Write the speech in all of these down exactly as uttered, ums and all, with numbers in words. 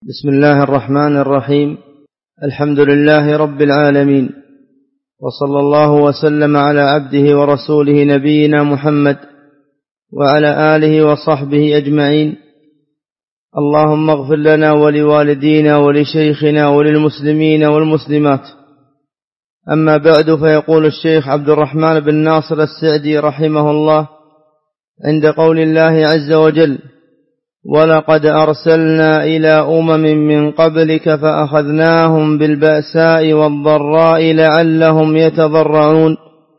بسم الله الرحمن الرحيم. الحمد لله رب العالمين، وصلى الله وسلم على عبده ورسوله نبينا محمد وعلى آله وصحبه أجمعين. اللهم اغفر لنا ولوالدينا ولشيخنا وللمسلمين والمسلمات. أما بعد، فيقول الشيخ عبد الرحمن بن ناصر السعدي رحمه الله عند قول الله عز وجل: ولقد أرسلنا إلى أمم من قبلك فأخذناهم بالبأساء والضراء لعلهم يتضرعون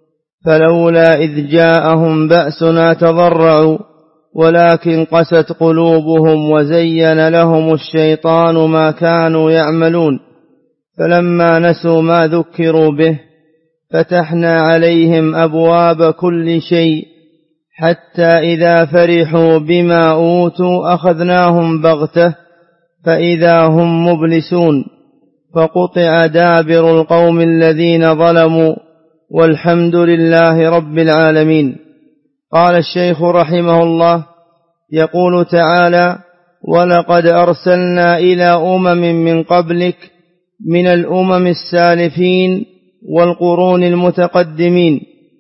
فلولا إذ جاءهم بأسنا تضرعوا ولكن قست قلوبهم وزين لهم الشيطان ما كانوا يعملون فلما نسوا ما ذكروا به فتحنا عليهم أبواب كل شيء حتى إذا فرحوا بما أوتوا أخذناهم بغتة فإذا هم مبلسون فقطع دابر القوم الذين ظلموا والحمد لله رب العالمين. قال الشيخ رحمه الله: يقول تعالى: ولقد أرسلنا إلى أمم من قبلك من الأمم السالفين والقرون المتقدمين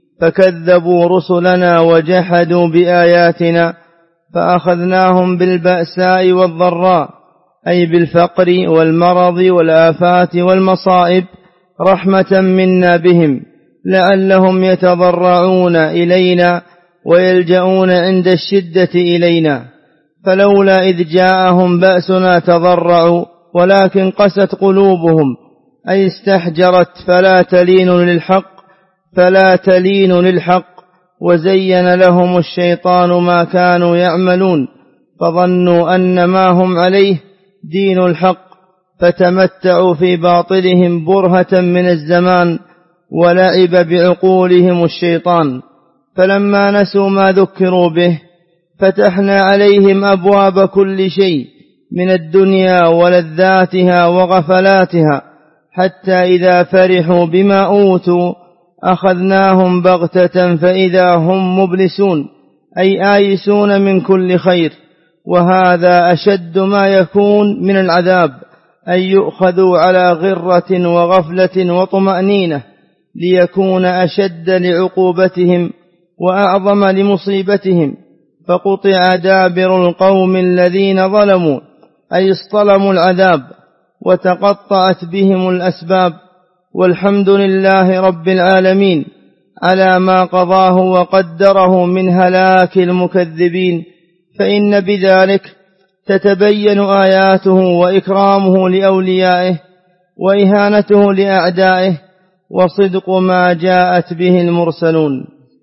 فكذبوا رسلنا وجحدوا بآياتنا فأخذناهم بالبأساء والضراء، أي بالفقر والمرض والآفات والمصائب، رحمة منا بهم لعلهم يتضرعون إلينا ويلجؤون عند الشدة إلينا. فلولا إذ جاءهم بأسنا تضرعوا ولكن قست قلوبهم، أي استحجرت فلا تلين للحق فلا تلين للحق وزين لهم الشيطان ما كانوا يعملون فظنوا أن ما هم عليه دين الحق فتمتعوا في باطلهم برهة من الزمان ولعب بعقولهم الشيطان. فلما نسوا ما ذكروا به فتحنا عليهم أبواب كل شيء من الدنيا ولذاتها وغفلاتها حتى إذا فرحوا بما أوتوا أخذناهم بغتة فإذا هم مبلسون، أي آيسون من كل خير. وهذا أشد ما يكون من العذاب، أن يؤخذوا على غرة وغفلة وطمأنينة ليكون أشد لعقوبتهم وأعظم لمصيبتهم. فقطع دابر القوم الذين ظلموا، أي اصطلموا العذاب وتقطعت بهم الأسباب. والحمد لله رب العالمين على ما قضاه وقدره من هلاك المكذبين، فإن بذلك تتبين آياته وإكرامه لأوليائه وإهانته لأعدائه وصدق ما جاءت به المرسلون.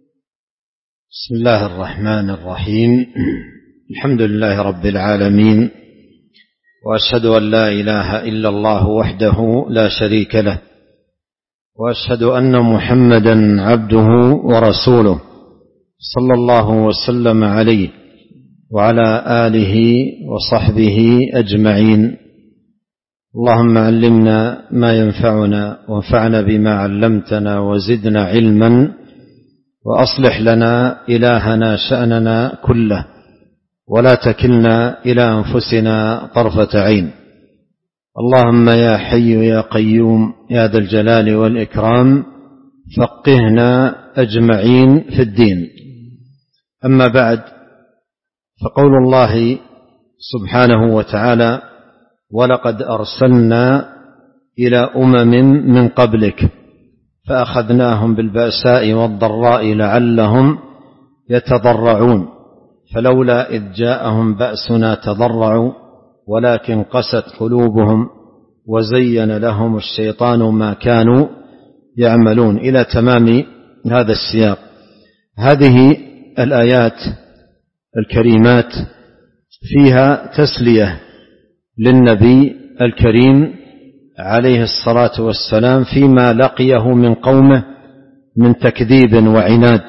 بسم الله الرحمن الرحيم. الحمد لله رب العالمين، وأشهد أن لا إله إلا الله وحده لا شريك له، وأشهد أن محمدا عبده ورسوله صلى الله وسلم عليه وعلى آله وصحبه أجمعين. اللهم علمنا ما ينفعنا وانفعنا بما علمتنا وزدنا علما، وأصلح لنا إلهنا شأننا كله، ولا تكلنا إلى أنفسنا طرفة عين. اللهم يا حي يا قيوم يا ذا الجلال والإكرام فقهنا أجمعين في الدين. أما بعد، فقول الله سبحانه وتعالى: ولقد أرسلنا إلى أمم من قبلك فأخذناهم بالبأساء والضراء لعلهم يتضرعون فلولا إذ جاءهم بأسنا تضرعوا ولكن قست قلوبهم وزين لهم الشيطان ما كانوا يعملون، إلى تمام هذا السياق. هذه الآيات الكريمات فيها تسلية للنبي الكريم عليه الصلاة والسلام فيما لقيه من قومه من تكذيب وعناد،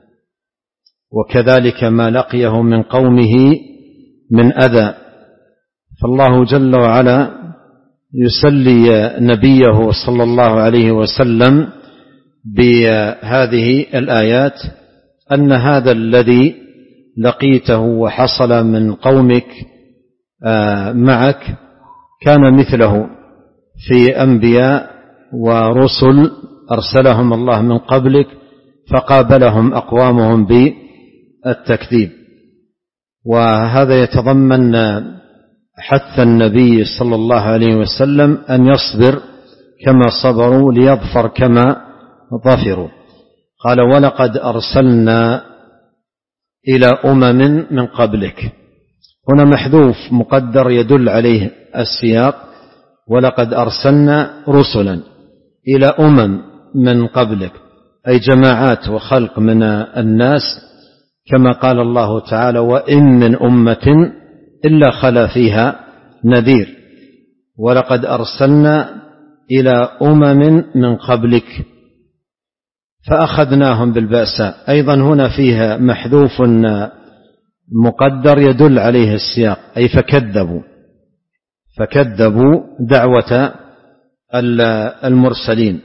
وكذلك ما لقيه من قومه من أذى. فالله جل وعلا يسلي نبيه صلى الله عليه وسلم بهذه الآيات أن هذا الذي لقيته وحصل من قومك معك كان مثله في أنبياء ورسل أرسلهم الله من قبلك فقابلهم أقوامهم بالتكذيب. وهذا يتضمن حث النبي صلى الله عليه وسلم أن يصبر كما صبروا ليظفر كما ظفروا. قال ولقد أرسلنا إلى أمم من قبلك. هنا محذوف مقدر يدل عليه السياق، ولقد أرسلنا رسلا إلى أمم من قبلك، أي جماعات وخلق من الناس، كما قال الله تعالى وإن من أمة إلا خلا فيها نذير. ولقد أرسلنا إلى أمم من قبلك فأخذناهم بالبأساء. أيضا هنا فيها محذوف مقدر يدل عليه السياق، أي فكذبوا فكذبوا دعوة المرسلين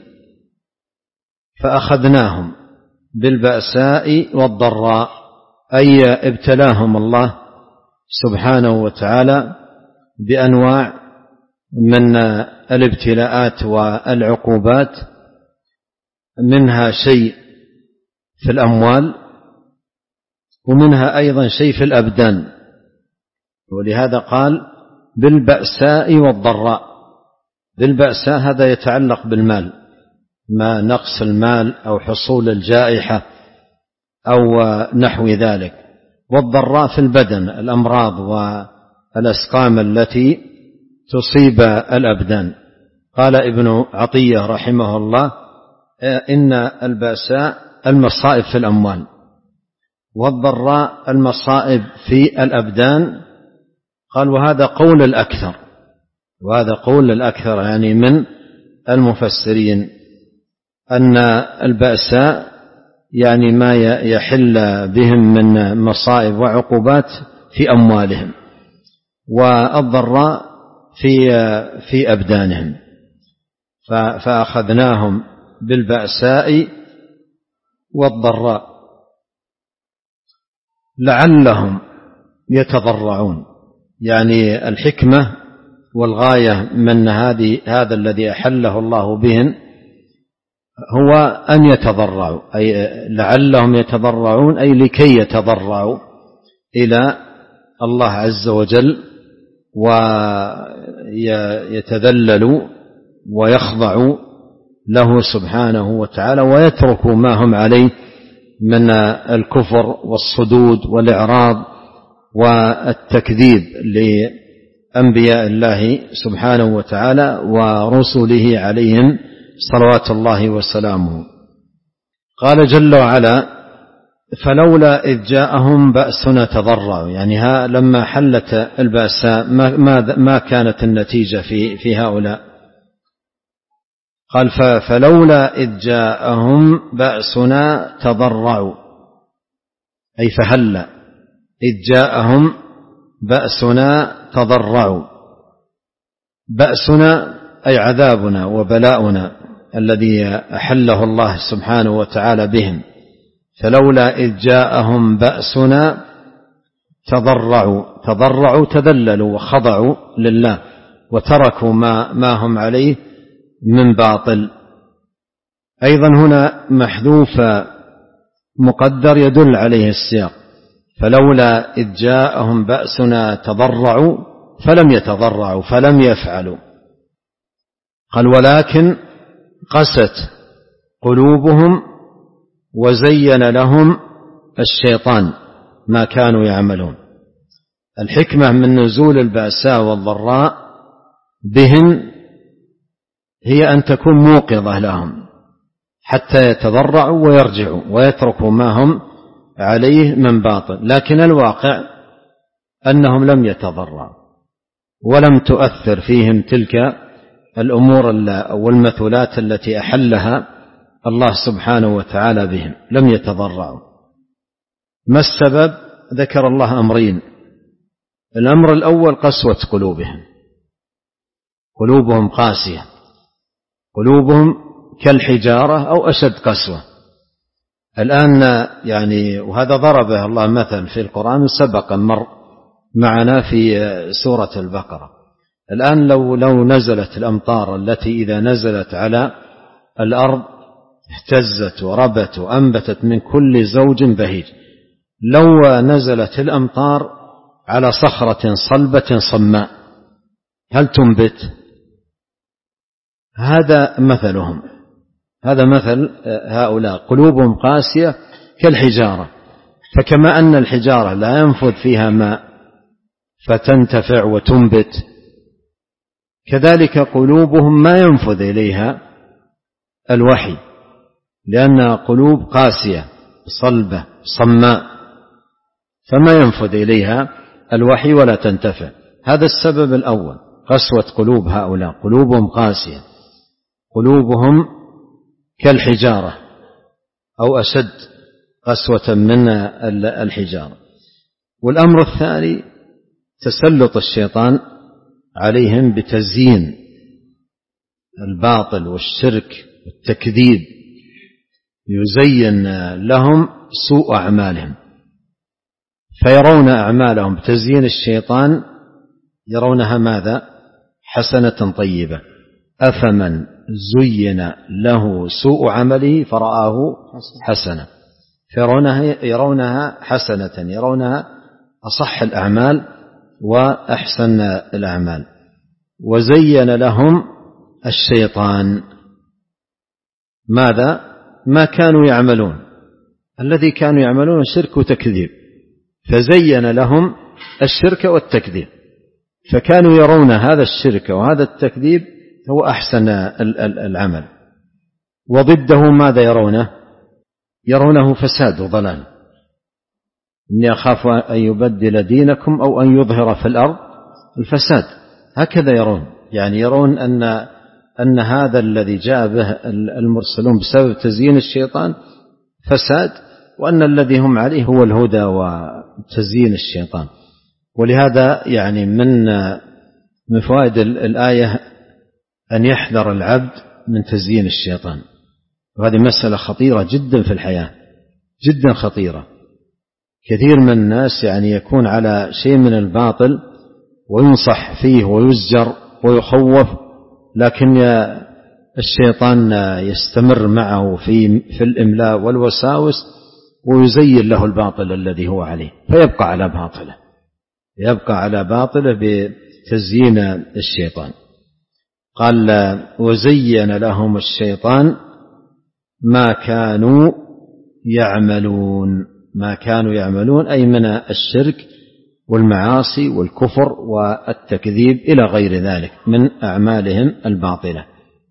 فأخذناهم بالبأساء والضراء، أي ابتلاهم الله سبحانه وتعالى بأنواع من الابتلاءات والعقوبات، منها شيء في الأموال ومنها أيضا شيء في الأبدان. ولهذا قال بالبأساء والضراء. بالبأساء هذا يتعلق بالمال، ما نقص المال أو حصول الجائحة أو نحو ذلك. والضراء في البدن، الأمراض والأسقام التي تصيب الأبدان. قال ابن عطية رحمه الله إن البأساء المصائب في الأموال، والضراء المصائب في الأبدان. قال وهذا قول الأكثر، وهذا قول الأكثر يعني من المفسرين، أن البأساء يعني ما يحل بهم من مصائب وعقوبات في أموالهم، والضراء في في أبدانهم. فأخذناهم بالبأساء والضراء لعلهم يتضرعون. يعني الحكمة والغاية من هذه هذا الذي أحله الله بهم هو أن يتضرعوا، أي لعلهم يتضرعون، أي لكي يتضرعوا إلى الله عز وجل ويتذللوا ويخضعوا له سبحانه وتعالى، ويتركوا ما هم عليه من الكفر والصدود والإعراض والتكذيب لأنبياء الله سبحانه وتعالى ورسله عليهم صلوات الله وسلامه. قال جل وعلا فلولا إذ جاءهم بأسنا تضرعوا. يعني ها لما حلت البأساء ما, ما كانت النتيجة في, في هؤلاء؟ قال فلولا إذ جاءهم بأسنا تضرعوا، أي فهلا إذ جاءهم بأسنا تضرعوا. بأسنا أي عذابنا وبلاؤنا الذي أحله الله سبحانه وتعالى بهم. فلولا إذ جاءهم بأسنا تضرعوا، تضرعوا تذللوا وخضعوا لله وتركوا ما, ما هم عليه من باطل. أيضا هنا محذوف مقدر يدل عليه السياق. فلولا إذ جاءهم بأسنا تضرعوا فلم يتضرعوا فلم يفعلوا. قال ولكن قست قلوبهم وزين لهم الشيطان ما كانوا يعملون. الحكمة من نزول البأساء والضراء بهم هي أن تكون موقظة لهم حتى يتضرعوا ويرجعوا ويتركوا ما هم عليه من باطل. لكن الواقع أنهم لم يتضرعوا ولم تؤثر فيهم تلك الأمور والمثلات التي أحلها الله سبحانه وتعالى بهم، لم يتضرعوا. ما السبب؟ ذكر الله أمرين. الأمر الأول قسوة قلوبهم، قلوبهم قاسية، قلوبهم كالحجارة أو أشد قسوة. الآن يعني وهذا ضربه الله مثل في القرآن سبق مر معنا في سورة البقرة. الآن لو لو نزلت الأمطار التي إذا نزلت على الأرض اهتزت وربت وأنبتت من كل زوج بهيج، لو نزلت الأمطار على صخرة صلبة صماء هل تنبت؟ هذا مثلهم، هذا مثل هؤلاء، قلوبهم قاسية كالحجارة. فكما أن الحجارة لا ينفذ فيها ماء فتنتفع وتنبت، كذلك قلوبهم ما ينفذ إليها الوحي، لأن قلوب قاسية صلبة صماء، فما ينفذ إليها الوحي ولا تنتفع. هذا السبب الأول، قسوة قلوب هؤلاء، قلوبهم قاسية، قلوبهم كالحجارة أو أشد قسوة من الحجارة. والأمر الثاني تسلط الشيطان عليهم بتزيين الباطل والشرك والتكذيب، يزين لهم سوء أعمالهم، فيرون أعمالهم بتزيين الشيطان يرونها ماذا؟ حسنة طيبة. أفمن زين له سوء عمله فرآه حسنة، فيرونها يرونها حسنة، يرونها أصح الأعمال وأحسن الأعمال. وزين لهم الشيطان ماذا؟ ما كانوا يعملون، الذي كانوا يعملون شرك وتكذيب، فزين لهم الشرك والتكذيب، فكانوا يرون هذا الشرك وهذا التكذيب هو أحسن العمل، وضده ماذا يرونه؟ يرونه فساد وضلال. إني أخاف أن يبدل دينكم أو أن يظهر في الأرض الفساد، هكذا يرون، يعني يرون أن أن هذا الذي جاء به المرسلون بسبب تزيين الشيطان فساد، وأن الذي هم عليه هو الهدى وتزيين الشيطان. ولهذا يعني من من فوائد الآية أن يحذر العبد من تزيين الشيطان، وهذه مسألة خطيرة جدا في الحياة، جدا خطيرة. كثير من الناس يعني يكون على شيء من الباطل وينصح فيه ويزجر ويخوف، لكن الشيطان يستمر معه في في الإملاء والوساوس ويزين له الباطل الذي هو عليه، فيبقى على باطله، يبقى على باطله بتزيين الشيطان. قال وزين لهم الشيطان ما كانوا يعملون، ما كانوا يعملون أي من الشرك والمعاصي والكفر والتكذيب إلى غير ذلك من أعمالهم الباطلة.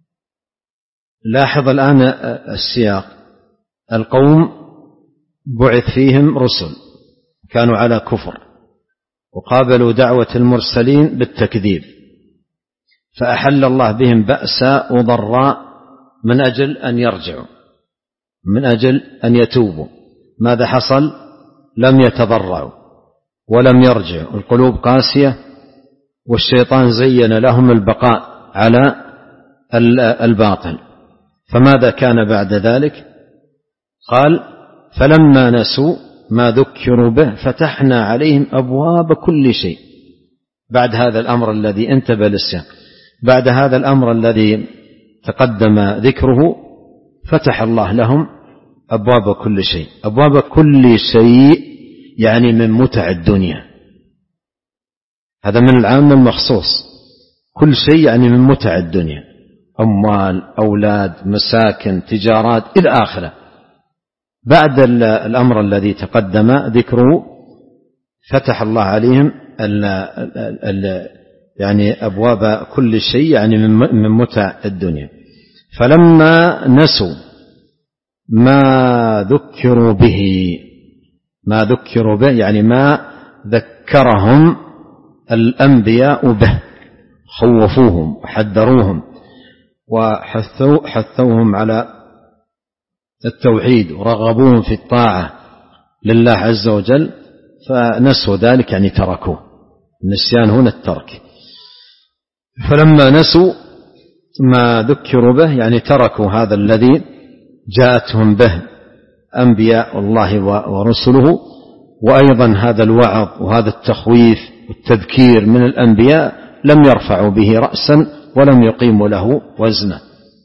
لاحظ الآن السياق، القوم بعث فيهم رسل كانوا على كفر وقابلوا دعوة المرسلين بالتكذيب، فأحل الله بهم بأساء وضراء من أجل أن يرجعوا، من أجل أن يتوبوا. ماذا حصل؟ لم يتضرعوا ولم يرجعوا، القلوب قاسية، والشيطان زين لهم البقاء على الباطل. فماذا كان بعد ذلك؟ قال فلما نسوا ما ذكروا به فتحنا عليهم أبواب كل شيء. بعد هذا الأمر الذي انتبه للسياق، بعد هذا الأمر الذي تقدم ذكره، فتح الله لهم أبواب كل شيء. أبواب كل شيء يعني من متع الدنيا، هذا من العام المخصوص، كل شيء يعني من متع الدنيا، أموال، أولاد، مساكن، تجارات إلى آخره. بعد الأمر الذي تقدم ذكره فتح الله عليهم ال ال يعني أبواب كل شيء يعني من متع الدنيا. فلما نسوا ما ذكروا به، ما ذكروا به يعني ما ذكرهم الأنبياء به، خوفوهم وحذروهم وحثوا حثوهم على التوحيد ورغبوهم في الطاعة لله عز وجل، فنسوا ذلك يعني تركوه. النسيان هنا الترك. فلما نسوا ما ذكروا به يعني تركوا هذا الذي جاءتهم به أنبياء الله ورسله، وأيضا هذا الوعظ وهذا التخويف والتذكير من الأنبياء لم يرفعوا به رأسا ولم يقيموا له وزنا.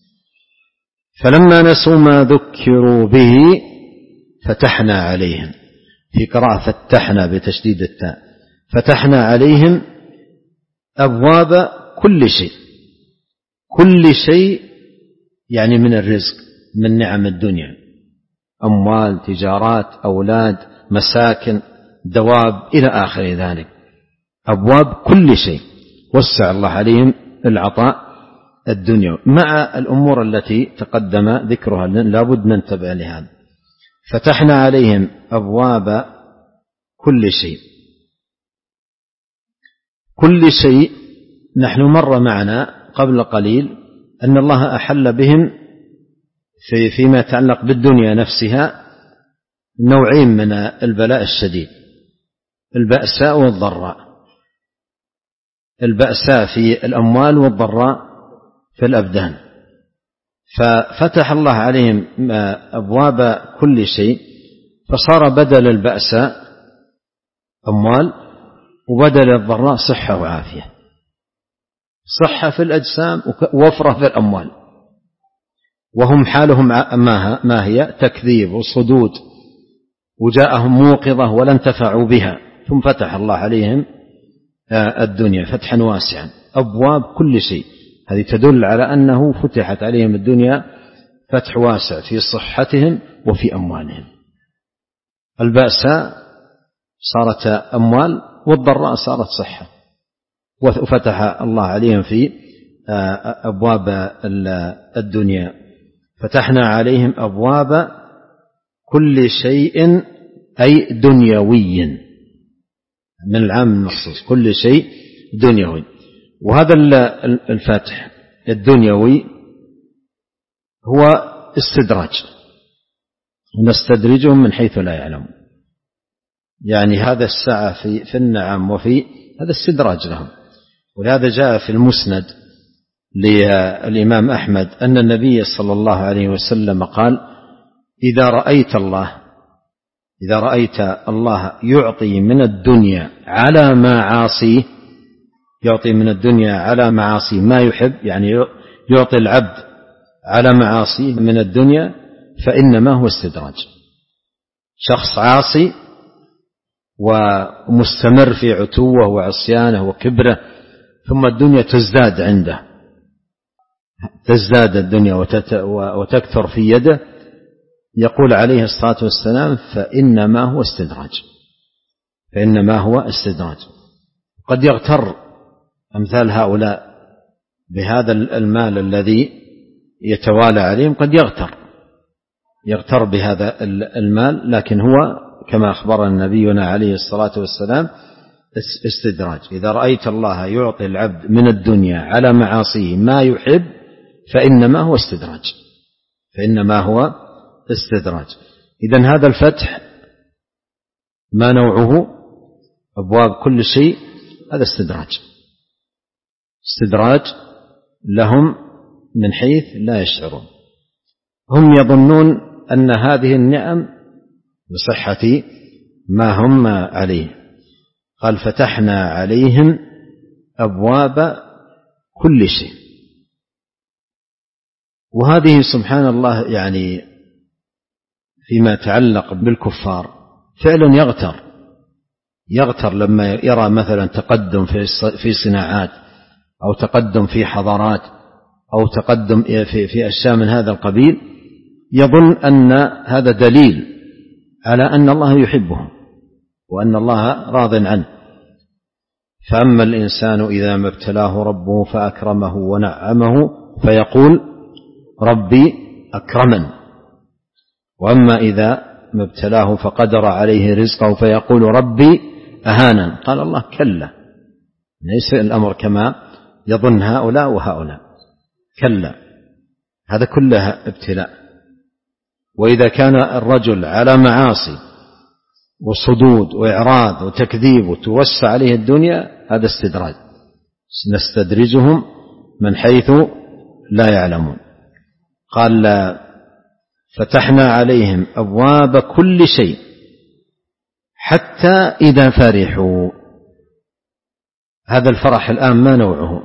فلما نسوا ما ذكروا به فتحنا عليهم، في قراءة فتحنا بتشديد التاء، فتحنا عليهم أبواب كل شيء، كل شيء يعني من الرزق، من نعم الدنيا، أموال، تجارات، أولاد، مساكن، دواب إلى آخر ذلك، أبواب كل شيء وسع الله عليهم العطاء الدنيا مع الأمور التي تقدم ذكرها، لابد ننتبه لهذا. فتحنا عليهم أبواب كل شيء. كل شيء نحن مر معنا قبل قليل أن الله أحل بهم في فيما يتعلق بالدنيا نفسها نوعين من البلاء الشديد، البأساء والضراء، البأساء في الأموال والضراء في الأبدان. ففتح الله عليهم أبواب كل شيء، فصار بدل البأساء أموال، وبدل الضراء صحة وعافية، صحة في الأجسام ووفرة في الأموال. وهم حالهم ما هي؟ تكذيب وصدود، وجاءهم موقظة ولا انتفعوا بها، ثم فتح الله عليهم الدنيا فتحا واسعا، أبواب كل شيء. هذه تدل على أنه فتحت عليهم الدنيا فتح واسع في صحتهم وفي أموالهم. البأساء صارت أموال، والضراء صارت صحة، وفتح الله عليهم في أبواب الدنيا. فتحنا عليهم أبواب كل شيء أي دنيوي، من العام المخصوص، كل شيء دنيوي. وهذا الفتح الدنيوي هو استدراج، نستدرجهم من حيث لا يعلمون، يعني هذا السعة في في النعم وفي هذا استدراج لهم. ولهذا جاء في المسند للإمام أحمد أن النبي صلى الله عليه وسلم قال: إذا رأيت الله إذا رأيت الله يعطي من الدنيا على معاصيه، يعطي من الدنيا على معاصيه ما يحب، يعني يعطي العبد على معاصيه من الدنيا، فإنما هو استدراج. شخص عاصي ومستمر في عتوه وعصيانه وكبره، ثم الدنيا تزداد عنده، تزداد الدنيا وتكثر في يده، يقول عليه الصلاة والسلام: فإنما هو استدراج، فإنما هو استدراج. قد يغتر أمثال هؤلاء بهذا المال الذي يتوالى عليهم، قد يغتر يغتر بهذا المال، لكن هو كما أخبرنا نبينا عليه الصلاة والسلام استدراج. إذا رأيت الله يعطي العبد من الدنيا على معاصيه ما يحب فإنما هو استدراج، فإنما هو استدراج. إذن هذا الفتح ما نوعه؟ أبواب كل شيء، هذا استدراج، استدراج لهم من حيث لا يشعرون. هم يظنون أن هذه النعم بصحة ما هم عليه. قال: فتحنا عليهم أبواب كل شيء. وهذه سبحان الله يعني فيما يتعلق بالكفار فعلا يغتر يغتر لما يرى مثلا تقدم في صناعات، أو تقدم في حضارات، أو تقدم في في أشياء من هذا القبيل، يظن أن هذا دليل على أن الله يحبهم وأن الله راض عنه. فأما الإنسان إذا ما ابتلاه ربه فأكرمه ونعمه فيقول: ربي أكرمن. وأما إذا ما ابتلاه فقدر عليه رزقه فيقول: ربي أهانن. قال الله: كلا، ليس الأمر كما يظن هؤلاء وهؤلاء، كلا، هذا كلها ابتلاء. وإذا كان الرجل على معاصي وصدود وإعراض وتكذيب وتوسع عليه الدنيا، هذا استدراج، نستدرجهم من حيث لا يعلمون. قال: فتحنا عليهم أبواب كل شيء حتى إذا فرحوا. هذا الفرح الآن ما نوعه؟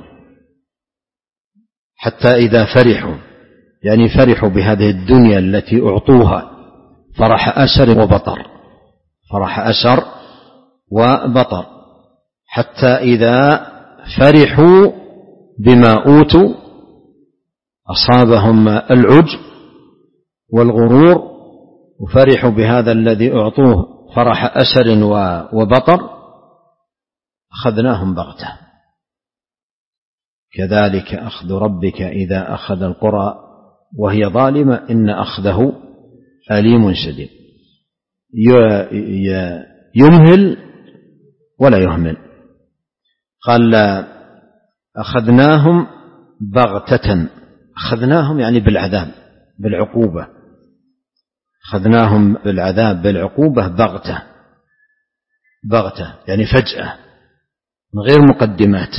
حتى إذا فرحوا، يعني فرحوا بهذه الدنيا التي أعطوها فرح أشر وبطر، فرح أشر وبطر، حتى إذا فرحوا بما أوتوا أصابهم العجب والغرور، وفرحوا بهذا الذي أعطوه فرح أشر وبطر، أخذناهم بغتة كذلك أخذ ربك إذا أخذ القرى وهي ظالمة إن أخذه أليم شديد. يمهل ولا يهمل. قال أخذناهم بغتة، أخذناهم يعني بالعذاب بالعقوبة، أخذناهم بالعذاب بالعقوبة بغتة، بغتة يعني فجأة من غير مقدمات.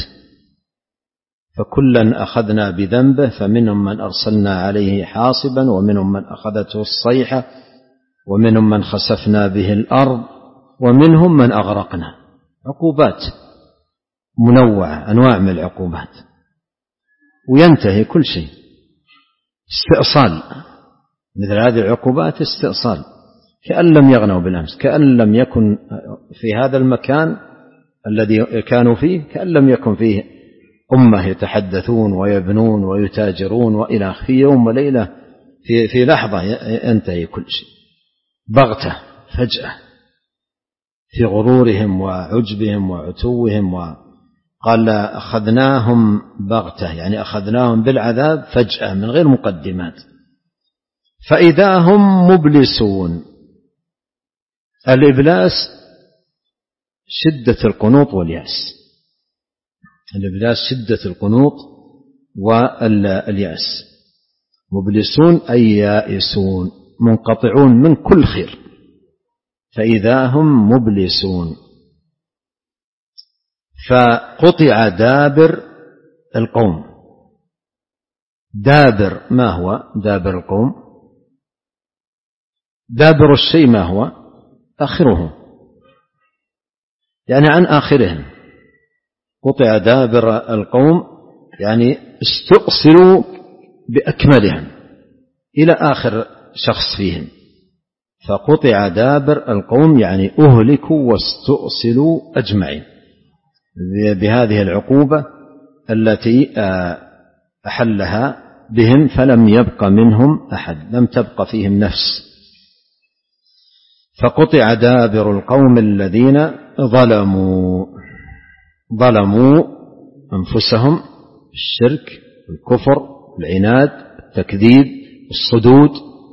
فكلا أخذنا بذنبه فمنهم من أرسلنا عليه حاصبا ومنهم من أخذته الصيحة ومنهم من خسفنا به الأرض ومنهم من أغرقنا. عقوبات منوعة، أنواع من العقوبات، وينتهي كل شيء. استئصال، مثل هذه العقوبات استئصال، كأن لم يغنوا بالأمس، كأن لم يكن في هذا المكان الذي كانوا فيه، كأن لم يكن فيه أمة يتحدثون ويبنون ويتاجرون وإلى آخره. في يوم وليلة في, في لحظة ينتهي كل شيء بغتة فجأة في غرورهم وعجبهم وعتوهم. وقال أخذناهم بغتة يعني أخذناهم بالعذاب فجأة من غير مقدمات، فإذا هم مبلسون. الإبلاس شدة القنوط واليأس، الإبلاس شدة القنوط واليأس. مبلسون أي يائسون منقطعون من كل خير، فإذا هم مبلسون. فقطع دابر القوم. دابر ما هو دابر القوم؟ دابر الشيء ما هو؟ آخره، يعني عن آخرهم. قطع دابر القوم يعني استؤصلوا بأكملهم إلى آخر شخص فيهم. فقطع دابر القوم يعني أهلكوا واستؤصلوا أجمعين بهذه العقوبة التي أحلها بهم، فلم يبق منهم أحد، لم تبق فيهم نفس. فقطع دابر القوم الذين ظلموا ظلموا أنفسهم بالشرك والكفر والعناد والتكذيب والصدود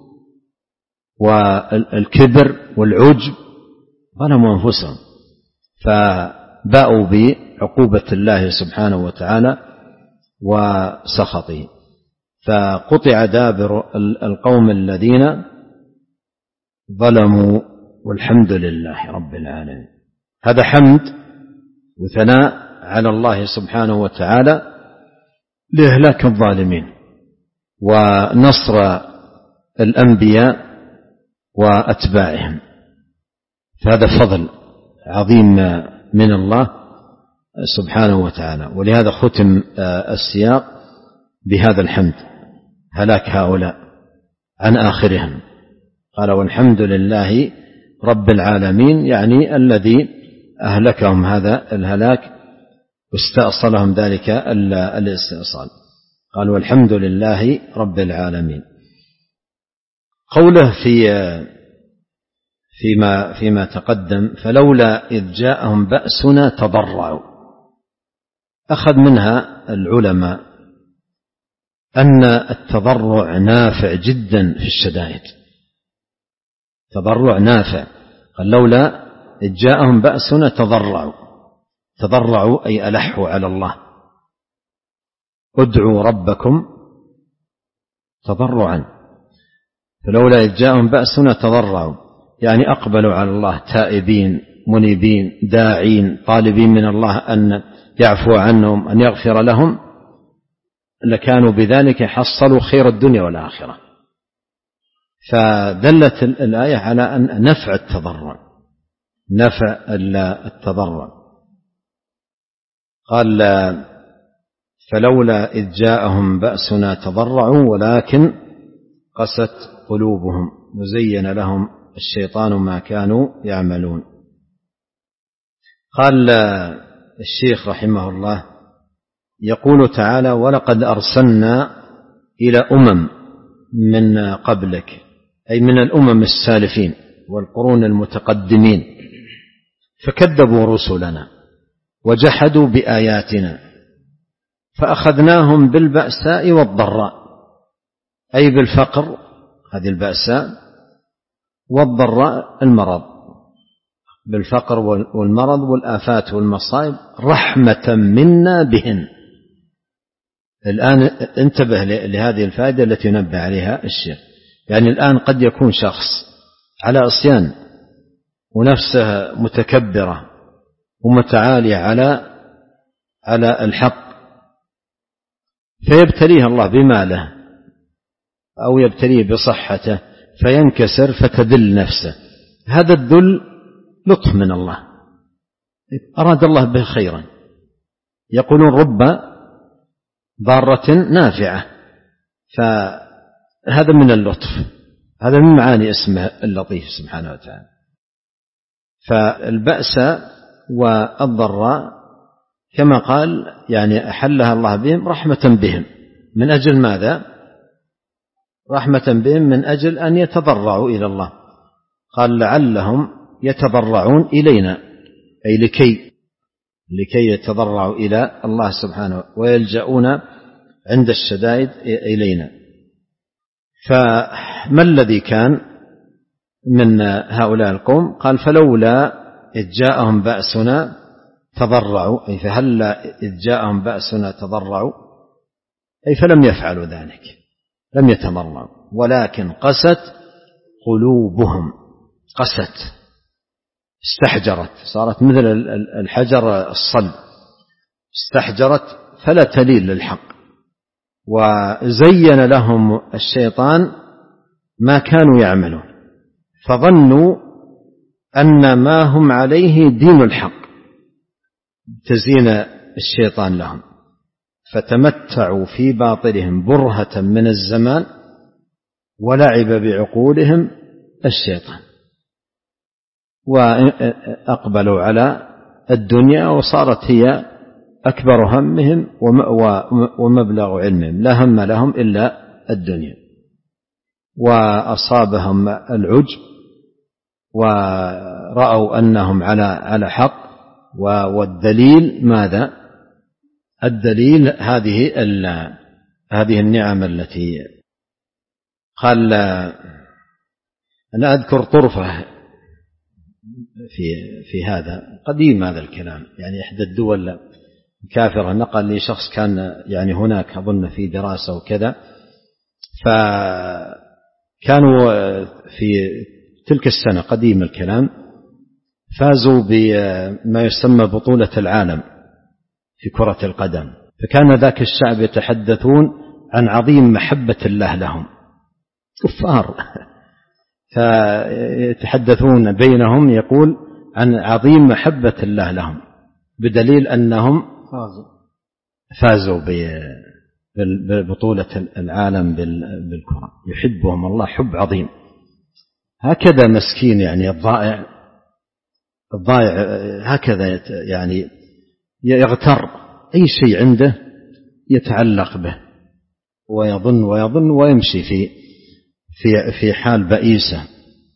والكبر والعجب، ظلموا أنفسهم فباءوا بعقوبة الله سبحانه وتعالى وسخطه. فقطع دابر القوم الذين ظلموا، والحمد لله رب العالمين. هذا حمد وثناء على الله سبحانه وتعالى لإهلاك الظالمين ونصر الأنبياء وأتباعهم. فهذا فضل عظيم من الله سبحانه وتعالى، ولهذا ختم السياق بهذا الحمد، هلاك هؤلاء عن آخرهم. قال والحمد لله رب العالمين، يعني الذي أهلكهم هذا الهلاك واستأصلهم ذلك الاستئصال. قال والحمد لله رب العالمين. قوله في فيما فيما تقدم فلولا إذ جاءهم بأسنا تضرعوا، أخذ منها العلماء أن التضرع نافع جدا في الشدائد، تضرع نافع. قال لولا إذ جاءهم بأسنا تضرعوا، تضرعوا أي ألحوا على الله. ادعوا ربكم تضرعا، فلولا إذ جاءهم بأسنا تضرعوا يعني أقبلوا على الله تائبين منيبين داعين طالبين من الله أن يعفو عنهم أن يغفر لهم، لكانوا بذلك حصلوا خير الدنيا والآخرة. فدلت الآية على أن نفع التضرع، نفع التضرع. قال فلولا إذ جاءهم بأسنا تضرعوا ولكن قست قلوبهم وزين لهم الشيطان ما كانوا يعملون. قال الشيخ رحمه الله يقول تعالى ولقد أرسلنا إلى أمم من قبلك، أي من الأمم السالفين والقرون المتقدمين، فكذبوا رسلنا وجحدوا بآياتنا فأخذناهم بالبأساء والضراء، أي بالفقر هذه البأساء، والضراء المرض، بالفقر والمرض والآفات والمصائب رحمة منا بهن. الآن انتبه لهذه الفائدة التي نبه عليها الشيخ. يعني الآن قد يكون شخص على عصيان ونفسه متكبرة ومتعالية على على الحق، فيبتليه الله بماله أو يبتليه بصحته فينكسر فتذل نفسه. هذا الذل لطف من الله، أراد الله به خيرا. يقولون رب ضارة نافعة، فهذا من اللطف، هذا من معاني اسمه اللطيف سبحانه وتعالى. فالبأس والضراء كما قال يعني أحلها الله بهم رحمة بهم. من أجل ماذا؟ رحمة بهم من أجل أن يتضرعوا إلى الله. قال لعلهم يتضرعون إلينا، أي لكي لكي يتضرعوا إلى الله سبحانه ويلجؤون عند الشدائد إلينا. فما الذي كان من هؤلاء القوم؟ قال فلولا إذ جاءهم بأسنا تضرعوا، أي فهلا إذ جاءهم بأسنا تضرعوا، أي فلم يفعلوا ذلك، لم يتضرعوا، ولكن قست قلوبهم، قست استحجرت، صارت مثل الحجر الصلب، استحجرت فلا تلين للحق. وزين لهم الشيطان ما كانوا يعملون فظنوا أن ما هم عليه دين الحق، تزين الشيطان لهم فتمتعوا في باطلهم برهة من الزمان ولعب بعقولهم الشيطان، وأقبلوا على الدنيا وصارت هي أكبر همهم ومبلغ علمهم، لا هم لهم إلا الدنيا. وأصابهم العجب ورأوا أنهم على على حق. والدليل ماذا؟ الدليل هذه هذه النعم التي قال. أنا أذكر طرفة في في هذا قديم هذا الكلام، يعني إحدى الدول كافرة نقل لي شخص كان يعني هناك أظن في دراسة وكذا، فكانوا في تلك السنة قديم الكلام فازوا بما يسمى بطولة العالم في كرة القدم، فكان ذاك الشعب يتحدثون عن عظيم محبة الله لهم، كفار فيتحدثون بينهم يقول عن عظيم محبة الله لهم بدليل أنهم فازوا ببطولة العالم بالكرة، يحبهم الله حب عظيم. هكذا مسكين يعني الضائع الضائع هكذا يعني يغتر أي شيء عنده يتعلق به ويظن ويظن ويمشي في في في حال بئيسة.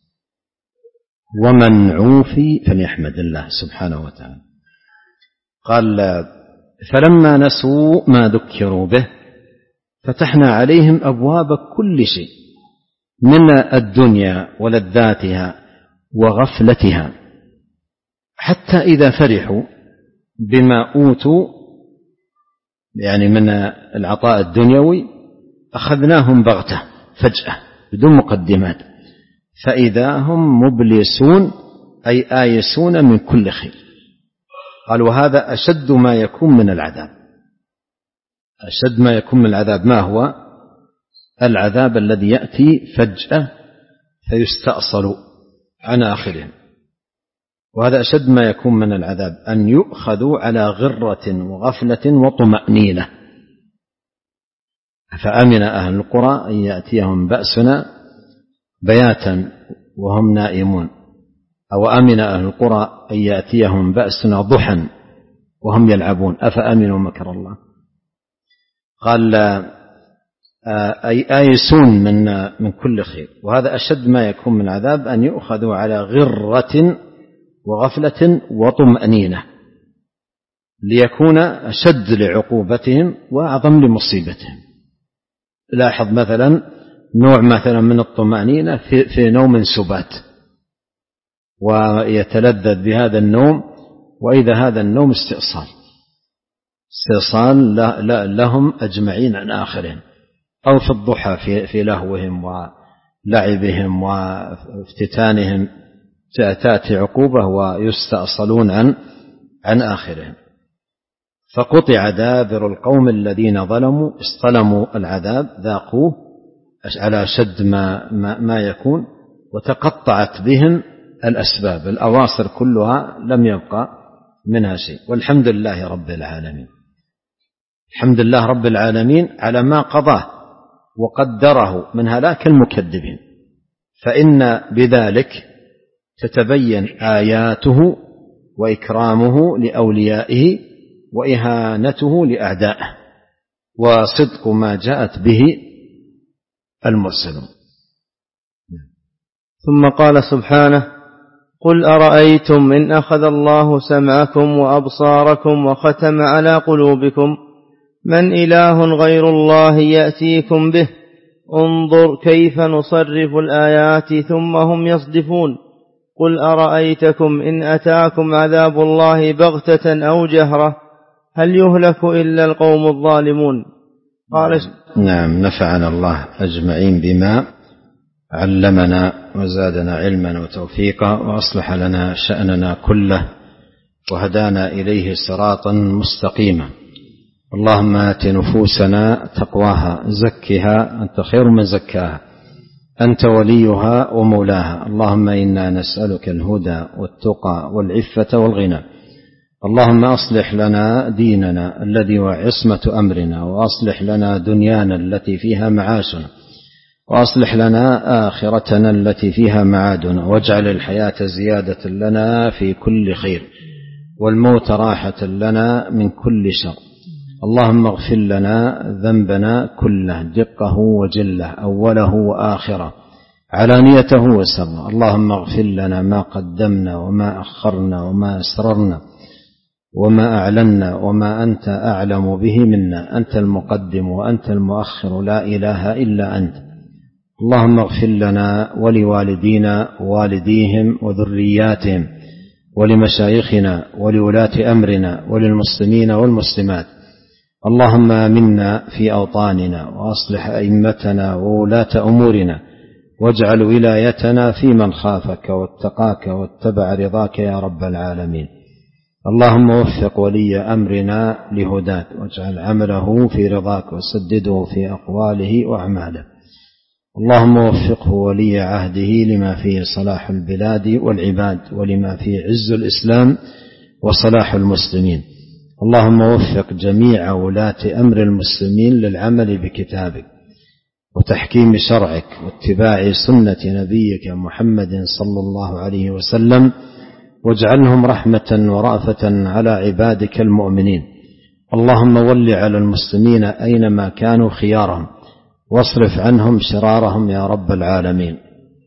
ومن عوفي فليحمد الله سبحانه وتعالى. قال فلما نسوا ما ذكروا به فتحنا عليهم أبواب كل شيء من الدنيا ولذاتها وغفلتها، حتى إذا فرحوا بما أوتوا يعني من العطاء الدنيوي أخذناهم بغتة فجأة بدون مقدمات فإذا هم مبلسون، أي آيسون من كل خير. قال وهذا أشد ما يكون من العذاب. أشد ما يكون من العذاب ما هو؟ العذاب الذي يأتي فجأة فيستأصل عن آخرهم. وهذا أشد ما يكون من العذاب، أن يؤخذوا على غرة وغفلة وطمأنينة. فأمن أهل القرى أن يأتيهم بأسنا بياتا وهم نائمون، أو أمن أهل القرى أن يأتيهم بأسنا ضحى وهم يلعبون أفأمنوا مكر الله. قال آيسون من من كل خير. وهذا أشد ما يكون من عذاب، أن يؤخذوا على غرة وغفلة وطمأنينة، ليكون أشد لعقوبتهم وأعظم لمصيبتهم. لاحظ مثلا نوع مثلا من الطمأنينة في, في نوم سبات، ويتلذذ بهذا النوم، وإذا هذا النوم استئصال استئصال لهم أجمعين عن آخرهم، أو في الضحى في, في لهوهم ولعبهم وافتتانهم تأتي عقوبة ويستأصلون عن عن آخرهم. فقطع دابر القوم الذين ظلموا، استلموا العذاب، ذاقوه على شد ما, ما, ما يكون، وتقطعت بهم الأسباب، الأواصر كلها لم يبقى منها شيء. والحمد لله رب العالمين، الحمد لله رب العالمين على ما قضاه وقدره من هلاك المكذبين، فإن بذلك تتبين آياته وإكرامه لأوليائه وإهانته لأعدائه، وصدق ما جاءت به المرسلون. ثم قال سبحانه: قل أرأيتم إن أخذ الله سمعكم وأبصاركم وختم على قلوبكم من إله غير الله يأتيكم به، انظر كيف نصرف الآيات ثم هم يصدفون. قل أرأيتكم إن أتاكم عذاب الله بغتة أو جهرة هل يهلك إلا القوم الظالمون. قال نعم، نفعنا الله أجمعين بما علمنا وزادنا علما وتوفيقا، وأصلح لنا شأننا كله، وهدانا إليه صراطا مستقيما. اللهم آت نفوسنا تقواها، زكها أنت خير من زكاها، أنت وليها ومولاها. اللهم إنا نسألك الهدى والتقى والعفة والغنى. اللهم أصلح لنا ديننا الذي هو عصمة أمرنا، وأصلح لنا دنيانا التي فيها معاشنا، وأصلح لنا آخرتنا التي فيها معادنا، واجعل الحياة زيادة لنا في كل خير، والموت راحة لنا من كل شر. اللهم اغفر لنا ذنبنا كله، دقه وجله، أوله وآخره، علانيته وسره. اللهم اغفر لنا ما قدمنا وما أخرنا وما أسررنا وما أعلنا وما أنت أعلم به منا، أنت المقدم وأنت المؤخر، لا إله إلا أنت. اللهم اغفر لنا ولوالدينا ووالديهم وذرياتهم، ولمشايخنا ولولاة أمرنا، وللمسلمين والمسلمات. اللهم آمنا في أوطاننا، وأصلح أئمتنا وولاة أمورنا، واجعل ولايتنا في من خافك واتقاك واتبع رضاك يا رب العالمين. اللهم وفق ولي أمرنا لهداك، واجعل عمله في رضاك، وسدده في أقواله وأعماله. اللهم وفقه ولي عهده لما فيه صلاح البلاد والعباد، ولما فيه عز الإسلام وصلاح المسلمين. اللهم وفق جميع ولاة أمر المسلمين للعمل بكتابك وتحكيم شرعك واتباع سنة نبيك محمد صلى الله عليه وسلم، واجعلهم رحمة ورأفة على عبادك المؤمنين. اللهم ول على المسلمين أينما كانوا خيارهم، واصرف عنهم شرارهم يا رب العالمين.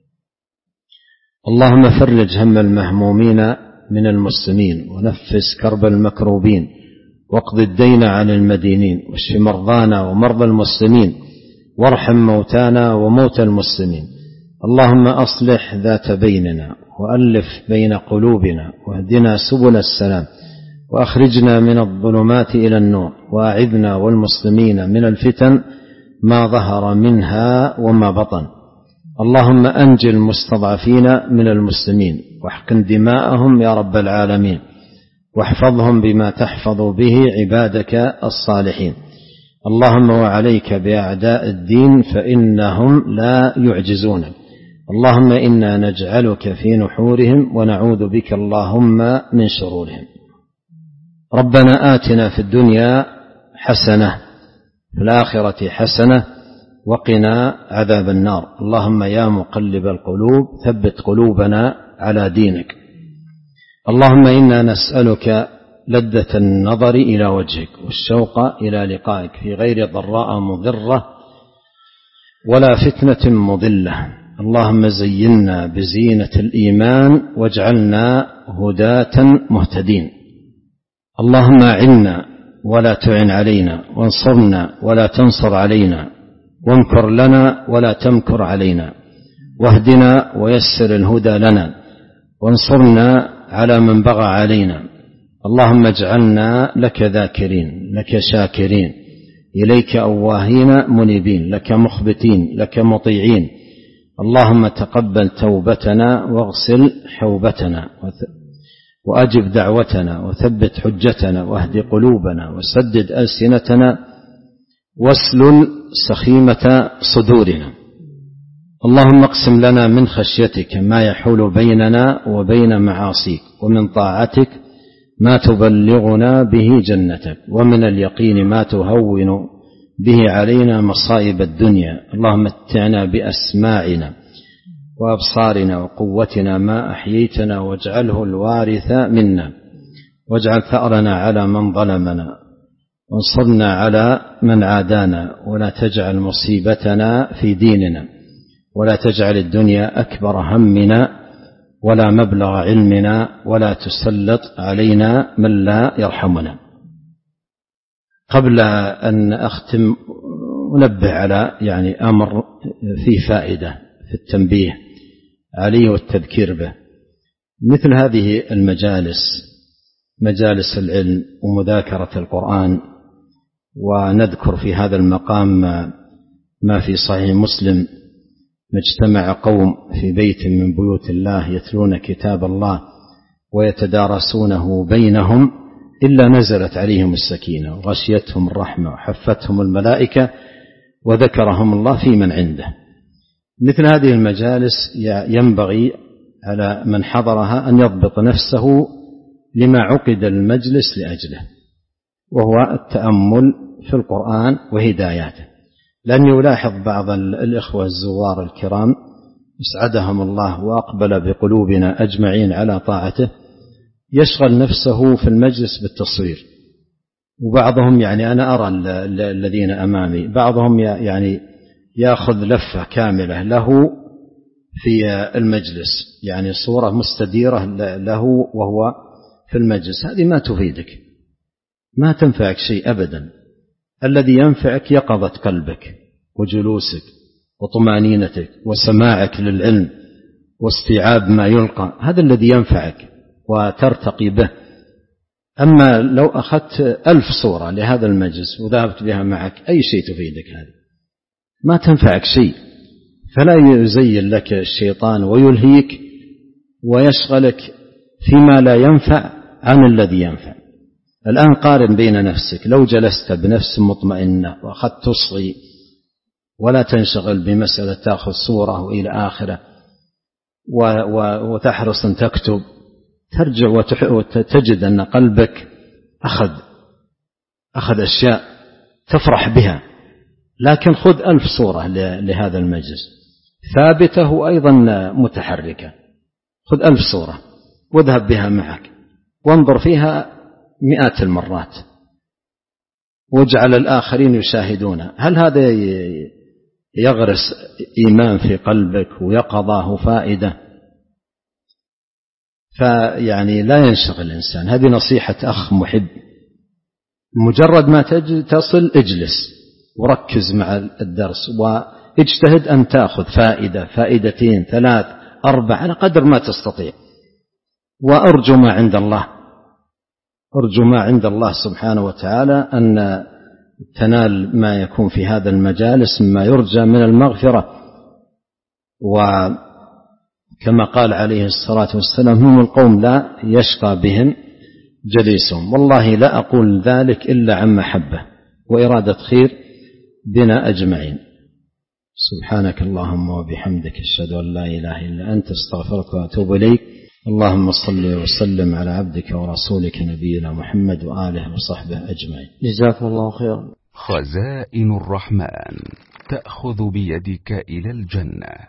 اللهم فرج هم المهمومين من المسلمين، ونفس كرب المكروبين، واقض الدين عن المدينين، واشف مرضانا ومرضى المسلمين، وارحم موتانا وموتى المسلمين. اللهم أصلح ذات بيننا، وألف بين قلوبنا، واهدنا سبل السلام، وأخرجنا من الظلمات إلى النور، وأعذنا والمسلمين من الفتن ما ظهر منها وما بطن. اللهم أنج المستضعفين من المسلمين، واحقن دماءهم يا رب العالمين، واحفظهم بما تحفظ به عبادك الصالحين. اللهم وعليك بأعداء الدين فإنهم لا يعجزونك. اللهم إنا نجعلك في نحورهم ونعوذ بك اللهم من شرورهم. ربنا آتنا في الدنيا حسنة في الآخرة حسنة وقنا عذاب النار. اللهم يا مقلب القلوب ثبت قلوبنا على دينك. اللهم إنا نسألك لذة النظر إلى وجهك والشوق إلى لقائك في غير ضراء مضرة ولا فتنة مضلة. اللهم زينا بزينة الإيمان واجعلنا هداة مهتدين. اللهم أعنا ولا تعن علينا، وانصرنا ولا تنصر علينا، وامكر لنا ولا تمكر علينا، واهدنا ويسر الهدى لنا، وانصرنا على من بغى علينا. اللهم اجعلنا لك ذاكرين، لك شاكرين، إليك أواهين منيبين، لك مخبتين، لك مطيعين. اللهم تقبل توبتنا واغسل حوبتنا وأجب دعوتنا وثبت حجتنا واهد قلوبنا وسدد ألسنتنا واسلل سخيمة صدورنا. اللهم اقسم لنا من خشيتك ما يحول بيننا وبين معاصيك، ومن طاعتك ما تبلغنا به جنتك، ومن اليقين ما تهون به علينا مصائب الدنيا. اللهم متعنا بأسماعنا وأبصارنا وقوتنا ما أحييتنا، واجعله الوارث منا، واجعل ثأرنا على من ظلمنا، وانصرنا على من عادانا، ولا تجعل مصيبتنا في ديننا، ولا تجعل الدنيا أكبر همنا ولا مبلغ علمنا، ولا تسلط علينا من لا يرحمنا. قبل أن أختم أنبه على يعني أمر فيه فائدة في التنبيه عليه والتذكير به. مثل هذه المجالس، مجالس العلم ومذاكرة القرآن، ونذكر في هذا المقام ما في صحيح مسلم: ما اجتمع قوم في بيت من بيوت الله يتلون كتاب الله ويتدارسونه بينهم إلا نزلت عليهم السكينة وغشيتهم الرحمة وحفتهم الملائكة وذكرهم الله في من عنده. مثل هذه المجالس ينبغي على من حضرها أن يضبط نفسه لما عقد المجلس لأجله، وهو التأمل في القرآن وهداياته. لأن يلاحظ بعض الإخوة الزوار الكرام اسعدهم الله وأقبل بقلوبنا أجمعين على طاعته يشغل نفسه في المجلس بالتصوير، وبعضهم يعني أنا أرى الذين أمامي بعضهم يعني يأخذ لفة كاملة له في المجلس، يعني صورة مستديرة له وهو في المجلس. هذه ما تفيدك، ما تنفعك شيء أبدا. الذي ينفعك يقظة قلبك وجلوسك وطمانينتك وسماعك للعلم واستيعاب ما يلقى، هذا الذي ينفعك وترتقي به. أما لو أخذت ألف صورة لهذا المجلس وذهبت بها معك، أي شيء تفيدك؟ هذه ما تنفعك شيء. فلا يزين لك الشيطان ويلهيك ويشغلك فيما لا ينفع عن الذي ينفع. الآن قارن بين نفسك، لو جلست بنفس مطمئنة وأخذت تصغي ولا تنشغل بمسألة تأخذ صورة وإلى آخره وتحرص أن تكتب، ترجع وتجد أن قلبك أخذ أخذ أشياء تفرح بها. لكن خذ ألف صورة لهذا المجلس ثابتة وأيضا متحركة، خذ ألف صورة واذهب بها معك وانظر فيها مئات المرات واجعل الآخرين يشاهدون. هل هذا يغرس إيمان في قلبك ويقظه فائدة؟ فيعني لا ينشغل الإنسان. هذه نصيحة أخ محب، مجرد ما تصل اجلس وركز مع الدرس واجتهد أن تأخذ فائدة فائدتين ثلاث أربع على قدر ما تستطيع، وأرجو ما عند الله، أرجو ما عند الله سبحانه وتعالى أن تنال ما يكون في هذا المجالس مما يرجى من المغفرة. وكما قال عليه الصلاة والسلام: هم القوم لا يشقى بهم جليسهم. والله لا أقول ذلك إلا عن محبة وإرادة خير بنا أجمعين. سبحانك اللهم وبحمدك أشهد أن لا إله إلا أنت أستغفرك وأتوب إليك. اللهم صل وسلم على عبدك ورسولك نبينا محمد وآله وصحبه أجمعين. جزاكم الله خيرا. خزائن الرحمن تأخذ بيدك إلى الجنة.